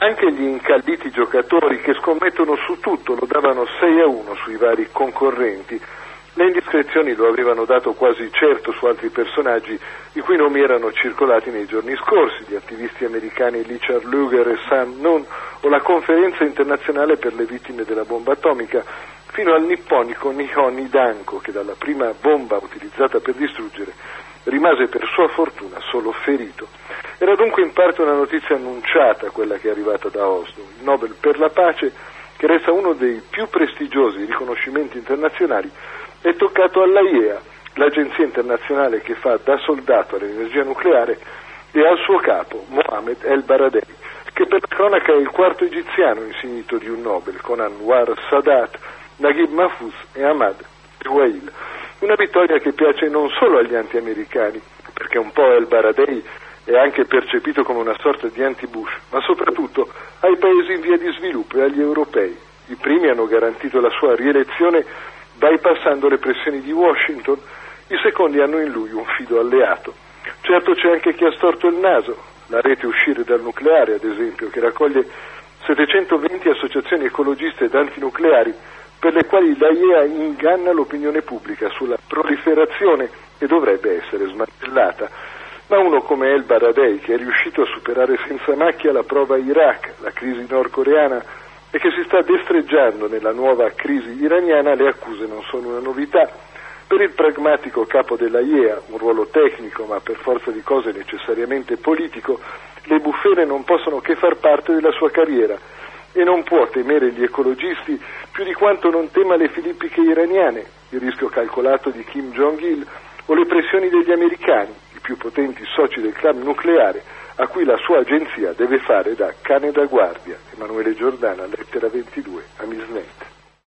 Anche gli incalliti giocatori che scommettono su tutto lo davano 6-1 sui vari concorrenti. Le indiscrezioni lo avevano dato quasi certo su altri personaggi i cui nomi erano circolati nei giorni scorsi, gli attivisti americani Richard Lugar e Sam Nunn o la Conferenza internazionale per le vittime della bomba atomica, fino al nipponico Nihon Danko, che dalla prima bomba utilizzata per distruggere rimase per sua fortuna solo ferito. Era dunque in parte una notizia annunciata quella che è arrivata da Oslo, il Nobel per la pace, che resta uno dei più prestigiosi riconoscimenti internazionali, è toccato all'AIEA, l'agenzia internazionale che fa da soldato all'energia nucleare, e al suo capo, Mohammed El Baradei, che per la cronaca è il quarto egiziano insignito di un Nobel, con Anwar Sadat, Naguib Mahfouz e Ahmad Wail. Una vittoria che piace non solo agli anti-americani, perché un po' El Baradei è anche percepito come una sorta di anti-Bush, ma soprattutto ai paesi in via di sviluppo e agli europei. I primi hanno garantito la sua rielezione bypassando le pressioni di Washington, i secondi hanno in lui un fido alleato. Certo c'è anche chi ha storto il naso, la rete Uscire dal nucleare ad esempio, che raccoglie 720 associazioni ecologiste ed antinucleari per le quali l'AIEA inganna l'opinione pubblica sulla proliferazione e dovrebbe essere smantellata. Ma uno come El Baradei, che è riuscito a superare senza macchia la prova Iraq, la crisi nordcoreana, e che si sta destreggiando nella nuova crisi iraniana, le accuse non sono una novità. Per il pragmatico capo dell'AIEA, un ruolo tecnico ma per forza di cose necessariamente politico, le bufere non possono che far parte della sua carriera e non può temere gli ecologisti più di quanto non tema le filippiche iraniane, il rischio calcolato di Kim Jong-il o le pressioni degli americani, i più potenti soci del club nucleare, a cui la sua agenzia deve fare da cane da guardia. Emanuele Giordana, lettera 22.